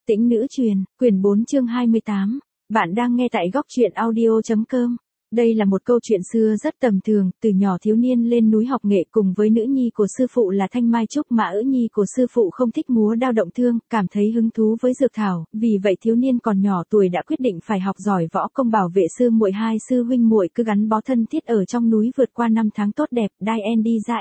Tĩnh nữ truyền, quyển 4 chương 28. Bạn đang nghe tại góc truyện audio.com. Đây là một câu chuyện xưa rất tầm thường, từ nhỏ thiếu niên lên núi học nghệ cùng với nữ nhi của sư phụ là Thanh Mai Trúc Mã. Ữ nhi của sư phụ không thích múa đao động thương, cảm thấy hứng thú với dược thảo, vì vậy thiếu niên còn nhỏ tuổi đã quyết định phải học giỏi võ công bảo vệ sư muội. Hai sư huynh muội cứ gắn bó thân thiết ở trong núi vượt qua năm tháng tốt đẹp, đai en đi ra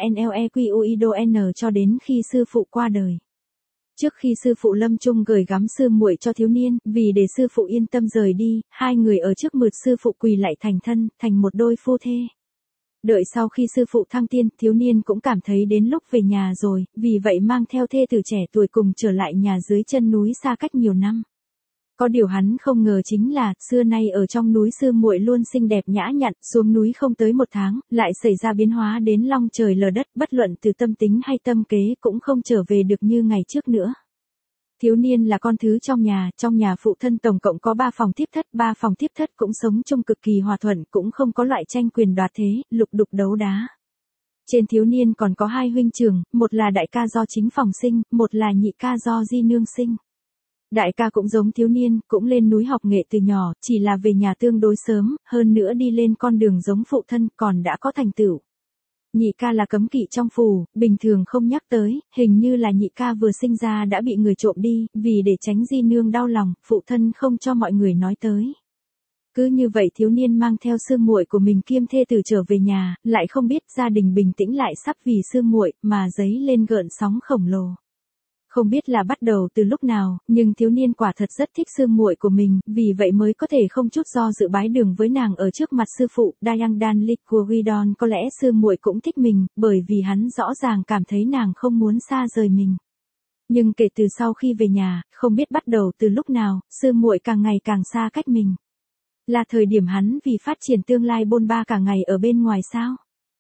nlequido cho đến khi sư phụ qua đời. Trước khi sư phụ lâm chung gửi gắm sư muội cho thiếu niên, vì để sư phụ yên tâm rời đi, hai người ở trước mượt sư phụ quỳ lại thành thân, thành một đôi phu thê. Đợi sau khi sư phụ thăng tiên, thiếu niên cũng cảm thấy đến lúc về nhà rồi, vì vậy mang theo thê tử trẻ tuổi cùng trở lại nhà dưới chân núi xa cách nhiều năm. Có điều hắn không ngờ chính là, xưa nay ở trong núi sư muội luôn xinh đẹp nhã nhặn, xuống núi không tới một tháng, lại xảy ra biến hóa đến long trời lở đất, bất luận từ tâm tính hay tâm kế cũng không trở về được như ngày trước nữa. Thiếu niên là con thứ trong nhà phụ thân tổng cộng có 3 phòng thiếp thất, 3 phòng thiếp thất cũng sống chung cực kỳ hòa thuận, cũng không có loại tranh quyền đoạt thế, lục đục đấu đá. Trên thiếu niên còn có 2 huynh trưởng, một là đại ca do chính phòng sinh, một là nhị ca do di nương sinh. Đại ca cũng giống thiếu niên, cũng lên núi học nghệ từ nhỏ, chỉ là về nhà tương đối sớm, hơn nữa đi lên con đường giống phụ thân, còn đã có thành tựu. Nhị ca là cấm kỵ trong phù, bình thường không nhắc tới, hình như là nhị ca vừa sinh ra đã bị người trộm đi, vì để tránh di nương đau lòng, phụ thân không cho mọi người nói tới. Cứ như vậy thiếu niên mang theo sư muội của mình kiêm thê tử trở về nhà, lại không biết gia đình bình tĩnh lại sắp vì sư muội mà dấy lên gợn sóng khổng lồ. Không biết là bắt đầu từ lúc nào, nhưng thiếu niên quả thật rất thích sư muội của mình, vì vậy mới có thể không chút do dự bái đường với nàng ở trước mặt sư phụ. Dayang Dan Liquiridon có lẽ sư muội cũng thích mình, bởi vì hắn rõ ràng cảm thấy nàng không muốn xa rời mình. Nhưng kể từ sau khi về nhà, không biết bắt đầu từ lúc nào, sư muội càng ngày càng xa cách mình. Là thời điểm hắn vì phát triển tương lai bôn ba cả ngày ở bên ngoài sao?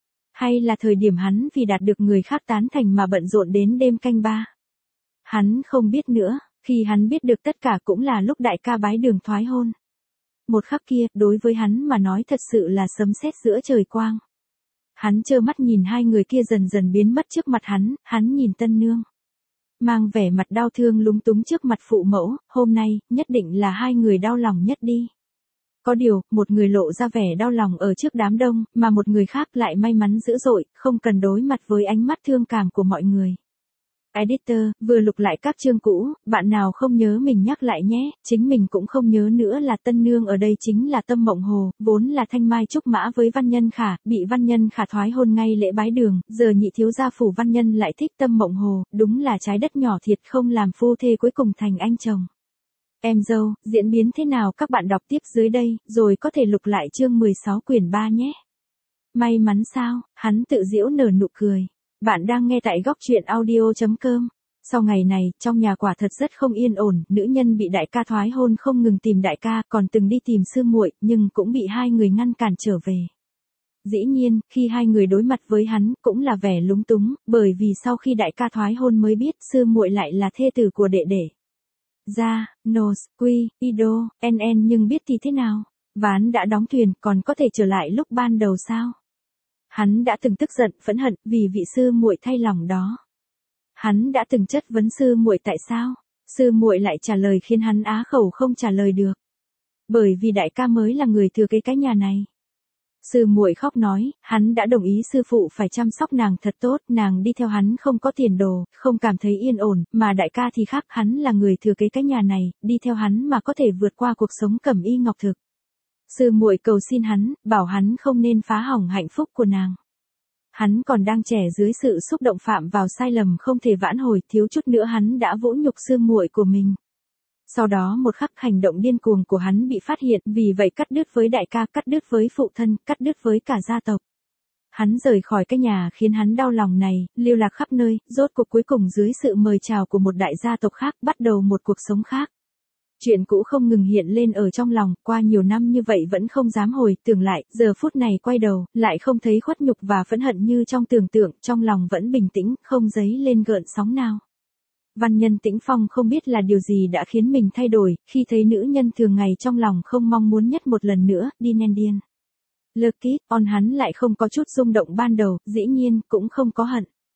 Hay là thời điểm hắn vì đạt được người khác tán thành mà bận rộn đến đêm canh ba? Hắn không biết nữa, khi hắn biết được tất cả cũng là lúc đại ca bái đường thoái hôn. Một khắc kia, đối với hắn mà nói thật sự là sấm sét giữa trời quang. Hắn trơ mắt nhìn hai người kia dần dần biến mất trước mặt hắn nhìn tân nương. Mang vẻ mặt đau thương lúng túng trước mặt phụ mẫu, hôm nay, nhất định là hai người đau lòng nhất đi. Có điều, một người lộ ra vẻ đau lòng ở trước đám đông, mà một người khác lại may mắn dữ dội, không cần đối mặt với ánh mắt thương cảm của mọi người. Editor, vừa lục lại các chương cũ, bạn nào không nhớ mình nhắc lại nhé, chính mình cũng không nhớ nữa là tân nương ở đây chính là Tâm Mộng Hồ, vốn là Thanh Mai Trúc Mã với Văn Nhân Khả, bị Văn Nhân Khả thoái hôn ngay lễ bái đường, giờ nhị thiếu gia phủ Văn Nhân lại thích Tâm Mộng Hồ, đúng là trái đất nhỏ thiệt, không làm phu thê cuối cùng thành anh chồng. Em dâu, diễn biến thế nào các bạn đọc tiếp dưới đây, rồi có thể lục lại chương 16 quyển 3 nhé. May mắn sao, hắn tự giễu nở nụ cười. Bạn đang nghe tại góc truyện audio.com. Sau ngày này, trong nhà quả thật rất không yên ổn, nữ nhân bị đại ca thoái hôn không ngừng tìm đại ca, còn từng đi tìm sư muội, nhưng cũng bị hai người ngăn cản trở về. Dĩ nhiên, khi hai người đối mặt với hắn, cũng là vẻ lúng túng, bởi vì sau khi đại ca thoái hôn mới biết sư muội lại là thê tử của đệ đệ. Ra, Nos, Quy, Ido, NN nhưng biết thì thế nào? Ván đã đóng thuyền, còn có thể trở lại lúc ban đầu sao? Hắn đã từng tức giận, phẫn hận vì vị sư muội thay lòng đó. Hắn đã từng chất vấn sư muội tại sao? Sư muội lại trả lời khiến hắn á khẩu không trả lời được. Bởi vì đại ca mới là người thừa kế cái nhà này. Sư muội khóc nói, hắn đã đồng ý sư phụ phải chăm sóc nàng thật tốt, nàng đi theo hắn không có tiền đồ, không cảm thấy yên ổn, mà đại ca thì khác, hắn là người thừa kế cái nhà này, đi theo hắn mà có thể vượt qua cuộc sống cẩm y ngọc thực. Sư muội cầu xin hắn, bảo hắn không nên phá hỏng hạnh phúc của nàng. Hắn còn đang trẻ dưới sự xúc động phạm vào sai lầm không thể vãn hồi, thiếu chút nữa hắn đã vũ nhục sư muội của mình. Sau đó một khắc hành động điên cuồng của hắn bị phát hiện, vì vậy cắt đứt với đại ca, cắt đứt với phụ thân, cắt đứt với cả gia tộc. Hắn rời khỏi cái nhà khiến hắn đau lòng này, lưu lạc khắp nơi, rốt cuộc cuối cùng dưới sự mời chào của một đại gia tộc khác, bắt đầu một cuộc sống khác. Chuyện cũ không ngừng hiện lên ở trong lòng, qua nhiều năm như vậy vẫn không dám hồi tưởng lại, giờ phút này quay đầu, lại không thấy khuất nhục và phẫn hận như trong tưởng tượng, trong lòng vẫn bình tĩnh, không dấy lên gợn sóng nào. Văn Nhân Tĩnh Phong không biết là điều gì đã khiến mình thay đổi, khi thấy nữ nhân thường ngày trong lòng không mong muốn nhất một lần nữa, đi nên điên. Lucky, hắn lại không có chút rung động ban đầu, dĩ nhiên, cũng không có hận.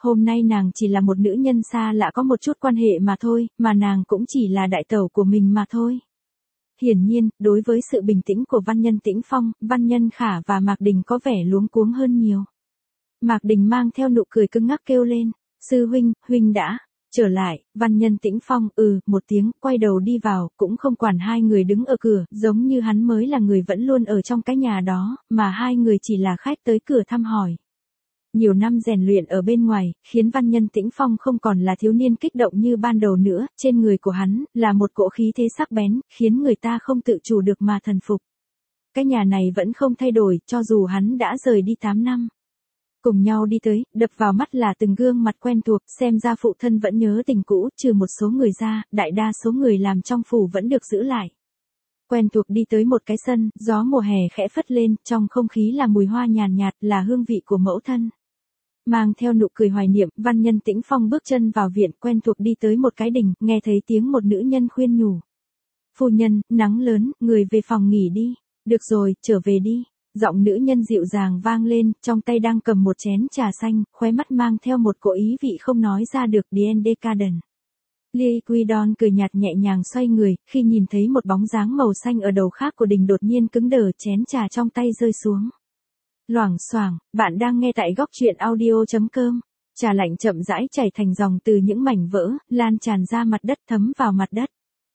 Hôm nay nàng chỉ là một nữ nhân xa lạ có một chút quan hệ mà thôi, mà nàng cũng chỉ là đại tẩu của mình mà thôi. Hiển nhiên, đối với sự bình tĩnh của Văn Nhân Tĩnh Phong, Văn Nhân Khả và Mạc Đình có vẻ luống cuống hơn nhiều. Mạc Đình mang theo nụ cười cứng ngắc kêu lên, sư huynh, huynh đã trở lại. Văn Nhân Tĩnh Phong một tiếng, quay đầu đi vào, cũng không quản hai người đứng ở cửa, giống như hắn mới là người vẫn luôn ở trong cái nhà đó, mà hai người chỉ là khách tới cửa thăm hỏi. Nhiều năm rèn luyện ở bên ngoài, khiến Văn Nhân Tĩnh Phong không còn là thiếu niên kích động như ban đầu nữa, trên người của hắn, là một cỗ khí thế sắc bén, khiến người ta không tự chủ được mà thần phục. Cái nhà này vẫn không thay đổi, cho dù hắn đã rời đi 8 năm. Cùng nhau đi tới, đập vào mắt là từng gương mặt quen thuộc, xem ra phụ thân vẫn nhớ tình cũ, trừ một số người ra, đại đa số người làm trong phủ vẫn được giữ lại. Quen thuộc đi tới một cái sân, gió mùa hè khẽ phất lên, trong không khí là mùi hoa nhàn nhạt, là hương vị của mẫu thân. Mang theo nụ cười hoài niệm, Văn Nhân Tĩnh Phong bước chân vào viện, quen thuộc đi tới một cái đình, nghe thấy tiếng một nữ nhân khuyên nhủ. Phu nhân, nắng lớn, người về phòng nghỉ đi. Được rồi, trở về đi. Giọng nữ nhân dịu dàng vang lên, trong tay đang cầm một chén trà xanh, khóe mắt mang theo một cỗ ý vị không nói ra được. Decadent. Lee Quidon cười nhạt nhẹ nhàng xoay người, khi nhìn thấy một bóng dáng màu xanh ở đầu khác của đình đột nhiên cứng đờ, chén trà trong tay rơi xuống. Loảng xoảng, bạn đang nghe tại góc truyện audio.com. Trà lạnh chậm rãi chảy thành dòng từ những mảnh vỡ, lan tràn ra mặt đất thấm vào mặt đất.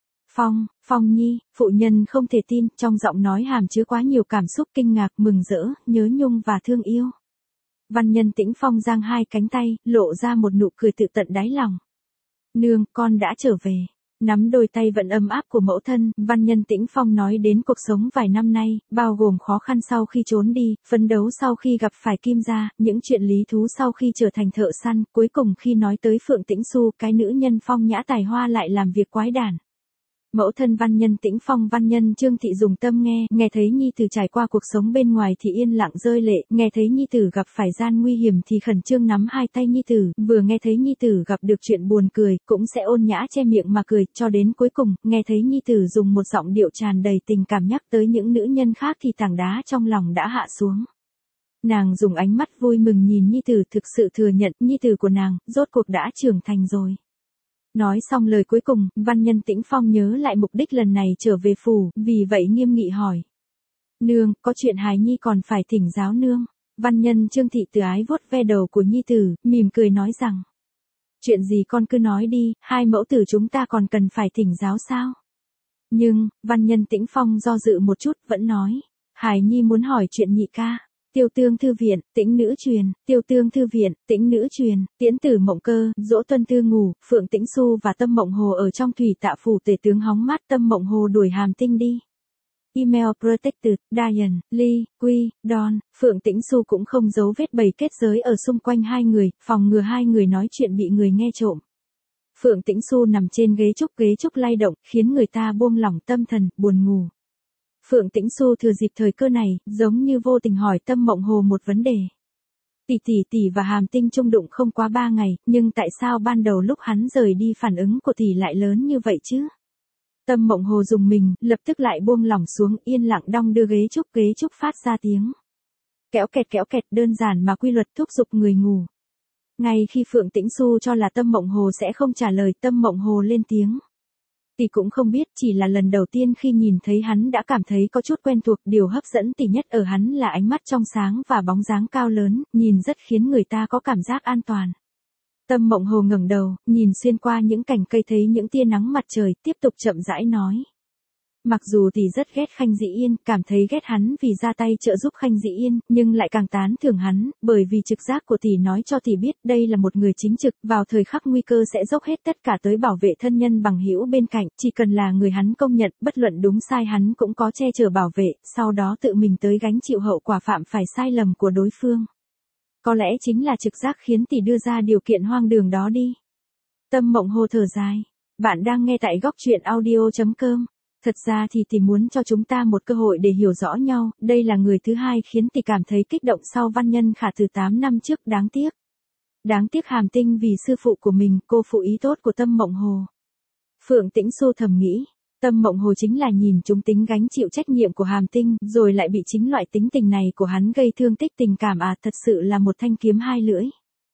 Phong Nhi, phụ nhân không thể tin, trong giọng nói hàm chứa quá nhiều cảm xúc kinh ngạc, mừng rỡ, nhớ nhung và thương yêu. Văn Nhân Tĩnh Phong giang hai cánh tay, lộ ra một nụ cười tự tận đáy lòng. Nương, con đã trở về. Nắm đôi tay vẫn ấm áp của mẫu thân, Văn Nhân Tĩnh Phong nói đến cuộc sống vài năm nay, bao gồm khó khăn sau khi trốn đi, phấn đấu sau khi gặp phải Kim gia, những chuyện lý thú sau khi trở thành thợ săn, cuối cùng khi nói tới Phượng Tĩnh Xu, cái nữ nhân phong nhã tài hoa lại làm việc quái đản. Mẫu thân Văn Nhân Tĩnh Phong Văn Nhân Trương Thị dùng tâm nghe thấy nhi tử trải qua cuộc sống bên ngoài thì yên lặng rơi lệ, nghe thấy nhi tử gặp phải gian nguy hiểm thì khẩn trương nắm hai tay nhi tử, vừa nghe thấy nhi tử gặp được chuyện buồn cười, cũng sẽ ôn nhã che miệng mà cười, cho đến cuối cùng, nghe thấy nhi tử dùng một giọng điệu tràn đầy tình cảm nhắc tới những nữ nhân khác thì tảng đá trong lòng đã hạ xuống. Nàng dùng ánh mắt vui mừng nhìn nhi tử, thực sự thừa nhận nhi tử của nàng, rốt cuộc đã trưởng thành rồi. Nói xong lời cuối cùng, Văn Nhân Tĩnh Phong nhớ lại mục đích lần này trở về phủ, vì vậy nghiêm nghị hỏi. Nương, có chuyện hài nhi còn phải thỉnh giáo nương. Văn Nhân Trương Thị từ ái vuốt ve đầu của nhi tử, mỉm cười nói rằng. Chuyện gì con cứ nói đi, hai mẫu tử chúng ta còn cần phải thỉnh giáo sao? Nhưng, Văn Nhân Tĩnh Phong do dự một chút, vẫn nói. Hài nhi muốn hỏi chuyện nhị ca. Tiêu Tương Thư Viện, Tĩnh Nữ Truyền, Tiêu Tương Thư Viện, Tĩnh Nữ Truyền, Tiễn Tử Mộng Cơ, Dỗ Tuân Tư Ngủ, Phượng Tĩnh Xu và Tâm Mộng Hồ ở trong thủy tạ phủ tể tướng hóng mát. Tâm Mộng Hồ đuổi Hàm Tinh đi. Email Protected, Diane, Lee, Quy, Don, Phượng Tĩnh Xu cũng không giấu vết bầy kết giới ở xung quanh hai người, phòng ngừa hai người nói chuyện bị người nghe trộm. Phượng Tĩnh Xu nằm trên ghế trúc lay động, khiến người ta buông lỏng tâm thần, buồn ngủ. Phượng Tĩnh Xu thừa dịp thời cơ này, giống như vô tình hỏi Tâm Mộng Hồ một vấn đề. Tỷ và Hàm Tinh chung đụng không quá 3 ngày, nhưng tại sao ban đầu lúc hắn rời đi phản ứng của tỷ lại lớn như vậy chứ? Tâm Mộng Hồ dùng mình, lập tức lại buông lỏng xuống, yên lặng đong đưa ghế trúc phát ra tiếng. Kéo kẹt đơn giản mà quy luật thúc giục người ngủ. Ngay khi Phượng Tĩnh Xu cho là Tâm Mộng Hồ sẽ không trả lời, Tâm Mộng Hồ lên tiếng. Tỷ cũng không biết, chỉ là lần đầu tiên khi nhìn thấy hắn đã cảm thấy có chút quen thuộc, điều hấp dẫn tỷ nhất ở hắn là ánh mắt trong sáng và bóng dáng cao lớn, nhìn rất khiến người ta có cảm giác an toàn. Tâm Mộng Hồ ngẩng đầu, nhìn xuyên qua những cành cây thấy những tia nắng mặt trời, tiếp tục chậm rãi nói. Mặc dù tỷ rất ghét Khanh Dĩ Yên, cảm thấy ghét hắn vì ra tay trợ giúp Khanh Dĩ Yên, nhưng lại càng tán thưởng hắn, bởi vì trực giác của tỷ nói cho tỷ biết đây là một người chính trực, vào thời khắc nguy cơ sẽ dốc hết tất cả tới bảo vệ thân nhân bằng hữu bên cạnh, chỉ cần là người hắn công nhận, bất luận đúng sai hắn cũng có che chở bảo vệ, sau đó tự mình tới gánh chịu hậu quả phạm phải sai lầm của đối phương. Có lẽ chính là trực giác khiến tỷ đưa ra điều kiện hoang đường đó đi. Tâm Mộng Hồ thở dài. Bạn đang nghe tại góc truyện audio.com. Thật ra thì tỷ muốn cho chúng ta một cơ hội để hiểu rõ nhau, đây là người thứ hai khiến tỷ cảm thấy kích động sau Văn Nhân Khả từ 8 năm trước, đáng tiếc. Đáng tiếc Hàm Tinh vì sư phụ của mình, cô phụ ý tốt của Tâm Mộng Hồ. Phượng Tĩnh Xu thầm nghĩ, Tâm Mộng Hồ chính là nhìn chúng tính gánh chịu trách nhiệm của Hàm Tinh, rồi lại bị chính loại tính tình này của hắn gây thương tích tình cảm thật sự là một thanh kiếm hai lưỡi.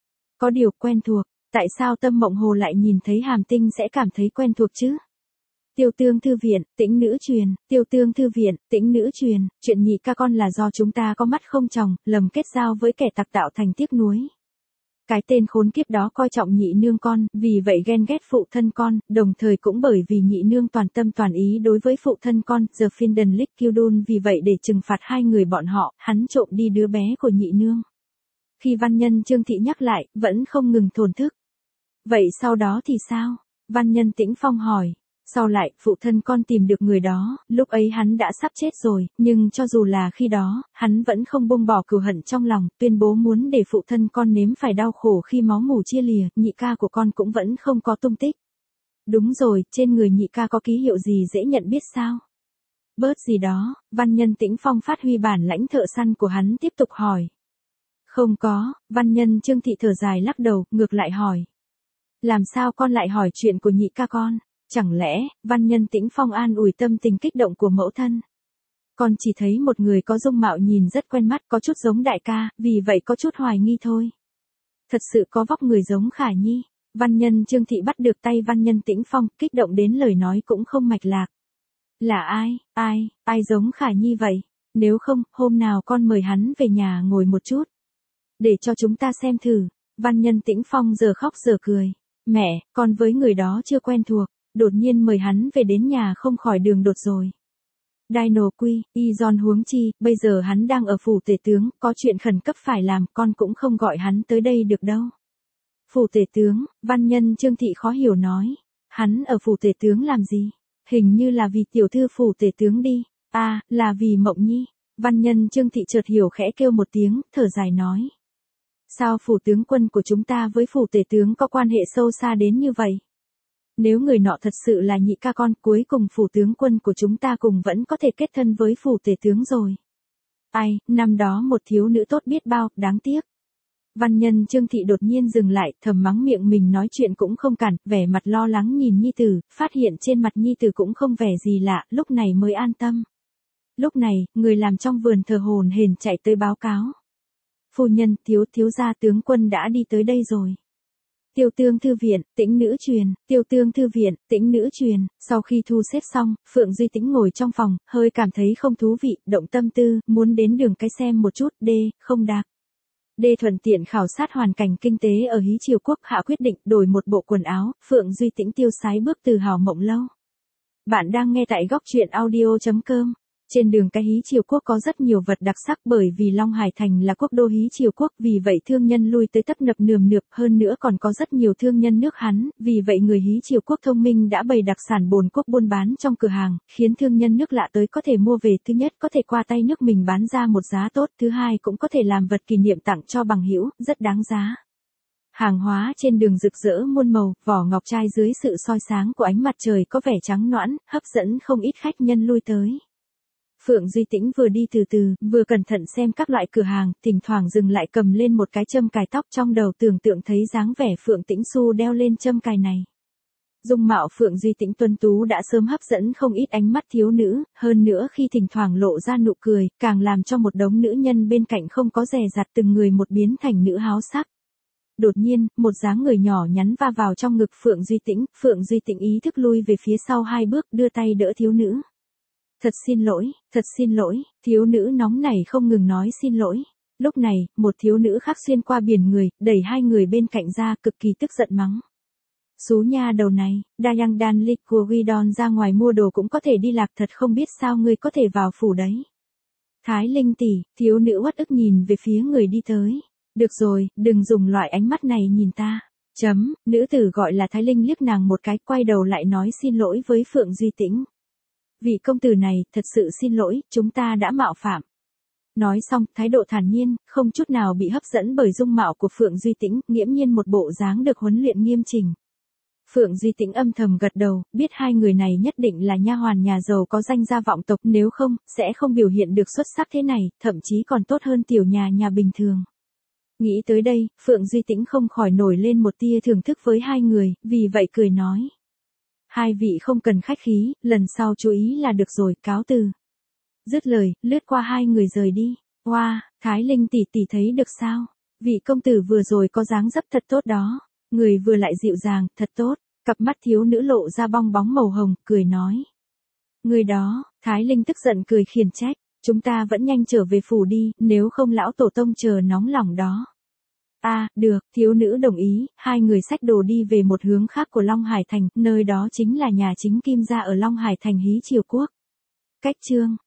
Có điều quen thuộc, tại sao Tâm Mộng Hồ lại nhìn thấy Hàm Tinh sẽ cảm thấy quen thuộc chứ? Tiêu Tương thư viện, Tĩnh nữ truyền, Tiêu Tương thư viện, Tĩnh nữ truyền, chuyện nhị ca con là do chúng ta có mắt không tròng, lầm kết giao với kẻ tặc tạo thành tiếc nuối. Cái tên khốn kiếp đó coi trọng nhị nương con, vì vậy ghen ghét phụ thân con, đồng thời cũng bởi vì nhị nương toàn tâm toàn ý đối với phụ thân con, The Findon Lick Kildun, vì vậy để trừng phạt hai người bọn họ, hắn trộm đi đứa bé của nhị nương. Khi văn nhân Trương Thị nhắc lại, vẫn không ngừng thổn thức. Vậy sau đó thì sao? Văn nhân Tĩnh Phong hỏi. Sau lại, phụ thân con tìm được người đó, lúc ấy hắn đã sắp chết rồi, nhưng cho dù là khi đó, hắn vẫn không buông bỏ cừu hận trong lòng, tuyên bố muốn để phụ thân con nếm phải đau khổ khi máu mủ chia lìa, nhị ca của con cũng vẫn không có tung tích. Đúng rồi, trên người nhị ca có ký hiệu gì dễ nhận biết sao? Bớt gì đó, văn nhân Tĩnh Phong phát huy bản lãnh thợ săn của hắn tiếp tục hỏi. Không có, văn nhân Trương Thị thở dài lắc đầu, ngược lại hỏi. Làm sao con lại hỏi chuyện của nhị ca con? Chẳng lẽ, văn nhân Tĩnh Phong an ủi tâm tình kích động của mẫu thân. Con chỉ thấy một người có dung mạo nhìn rất quen mắt, có chút giống đại ca, vì vậy có chút hoài nghi thôi. Thật sự có vóc người giống Khả Nhi. Văn nhân Trương Thị bắt được tay văn nhân Tĩnh Phong, kích động đến lời nói cũng không mạch lạc. Là ai giống Khả Nhi vậy? Nếu không, hôm nào con mời hắn về nhà ngồi một chút. Để cho chúng ta xem thử. Văn nhân Tĩnh Phong giờ khóc giờ cười. Mẹ, con với người đó chưa quen thuộc. Đột nhiên mời hắn về đến nhà không khỏi đường đột rồi. Dino Quy, y Giòn huống chi, bây giờ hắn đang ở phủ tể tướng, có chuyện khẩn cấp phải làm, con cũng không gọi hắn tới đây được đâu. Phủ tể tướng, văn nhân Trương Thị khó hiểu nói. Hắn ở phủ tể tướng làm gì? Hình như là vì tiểu thư phủ tể tướng đi. À, là vì Mộng Nhi. Văn nhân Trương Thị chợt hiểu khẽ kêu một tiếng, thở dài nói. Sao phủ tướng quân của chúng ta với phủ tể tướng có quan hệ sâu xa đến như vậy? Nếu người nọ thật sự là nhị ca con, cuối cùng phủ tướng quân của chúng ta cùng vẫn có thể kết thân với phủ tể tướng rồi. Ai, năm đó một thiếu nữ tốt biết bao, đáng tiếc. Văn nhân Trương Thị đột nhiên dừng lại, thầm mắng miệng mình nói chuyện cũng không cản, vẻ mặt lo lắng nhìn nhi tử, phát hiện trên mặt nhi tử cũng không vẻ gì lạ, lúc này mới an tâm. Lúc này, người làm trong vườn thờ hồn hển chạy tới báo cáo. Phu nhân, thiếu gia tướng quân đã đi tới đây rồi. Tiêu Tương thư viện, Tĩnh nữ truyền, Tiêu Tương thư viện, Tĩnh nữ truyền, sau khi thu xếp xong, Phượng Duy Tĩnh ngồi trong phòng, hơi cảm thấy không thú vị, động tâm tư, muốn đến đường cái xem một chút, không đạc. Thuận tiện khảo sát hoàn cảnh kinh tế ở Hí Triều Quốc, hạ quyết định đổi một bộ quần áo, Phượng Duy Tĩnh tiêu sái bước từ Hào Mộng Lâu. Bạn đang nghe tại góc truyện audio.com. Trên đường cái Hí Triều Quốc có rất nhiều vật đặc sắc bởi vì Long Hải Thành là quốc đô Hí Triều Quốc, vì vậy thương nhân lui tới tấp nập nườm nượp, hơn nữa còn có rất nhiều thương nhân nước Hán, vì vậy người Hí Triều Quốc thông minh đã bày đặc sản bồn quốc buôn bán trong cửa hàng, khiến thương nhân nước lạ tới có thể mua về, thứ nhất có thể qua tay nước mình bán ra một giá tốt, thứ hai cũng có thể làm vật kỷ niệm tặng cho bằng hữu, rất đáng giá. Hàng hóa trên đường rực rỡ muôn màu, vỏ ngọc trai dưới sự soi sáng của ánh mặt trời có vẻ trắng nõn, hấp dẫn không ít khách nhân lui tới. Phượng Duy Tĩnh vừa đi từ từ, vừa cẩn thận xem các loại cửa hàng, thỉnh thoảng dừng lại cầm lên một cái châm cài tóc, trong đầu tưởng tượng thấy dáng vẻ Phượng Tĩnh Xu đeo lên châm cài này. Dung mạo Phượng Duy Tĩnh tuấn tú đã sớm hấp dẫn không ít ánh mắt thiếu nữ, hơn nữa khi thỉnh thoảng lộ ra nụ cười, càng làm cho một đống nữ nhân bên cạnh không có dè dặt, từng người một biến thành nữ háo sắc. Đột nhiên, một dáng người nhỏ nhắn va vào trong ngực Phượng Duy Tĩnh ý thức lui về phía sau 2 bước, đưa tay đỡ thiếu nữ. Thật xin lỗi, thiếu nữ nóng nảy không ngừng nói xin lỗi. Lúc này, một thiếu nữ khác xuyên qua biển người, đẩy 2 người bên cạnh ra, cực kỳ tức giận mắng. Xú nha đầu này, Dayang Dan Lik của Guidon ra ngoài mua đồ cũng có thể đi lạc, thật không biết sao ngươi có thể vào phủ đấy. Thái Linh tỷ, thiếu nữ uất ức nhìn về phía người đi tới. Được rồi, đừng dùng loại ánh mắt này nhìn ta. Nữ tử gọi là Thái Linh liếc nàng một cái, quay đầu lại nói xin lỗi với Phượng Duy Tĩnh. Vị công tử này, thật sự xin lỗi, chúng ta đã mạo phạm. Nói xong, thái độ thản nhiên, không chút nào bị hấp dẫn bởi dung mạo của Phượng Duy Tĩnh, nghiễm nhiên một bộ dáng được huấn luyện nghiêm chỉnh. Phượng Duy Tĩnh âm thầm gật đầu, biết 2 người này nhất định là nha hoàn nhà giàu có danh gia vọng tộc, nếu không, sẽ không biểu hiện được xuất sắc thế này, thậm chí còn tốt hơn tiểu nhà bình thường. Nghĩ tới đây, Phượng Duy Tĩnh không khỏi nổi lên một tia thưởng thức với 2 người, vì vậy cười nói. 2 vị không cần khách khí, lần sau chú ý là được rồi, cáo từ. Dứt lời, lướt qua 2 người rời đi. Thái Linh tỷ tỷ thấy được sao? Vị công tử vừa rồi có dáng dấp thật tốt đó, người vừa lại dịu dàng, thật tốt, cặp mắt thiếu nữ lộ ra bong bóng màu hồng, cười nói. Người đó, Thái Linh tức giận cười khiển trách, chúng ta vẫn nhanh trở về phủ đi, nếu không lão tổ tông chờ nóng lòng đó. Được, thiếu nữ đồng ý, hai người xách đồ đi về một hướng khác của Long Hải Thành, nơi đó chính là nhà chính Kim gia ở Long Hải Thành Hí Triều Quốc. Cách chương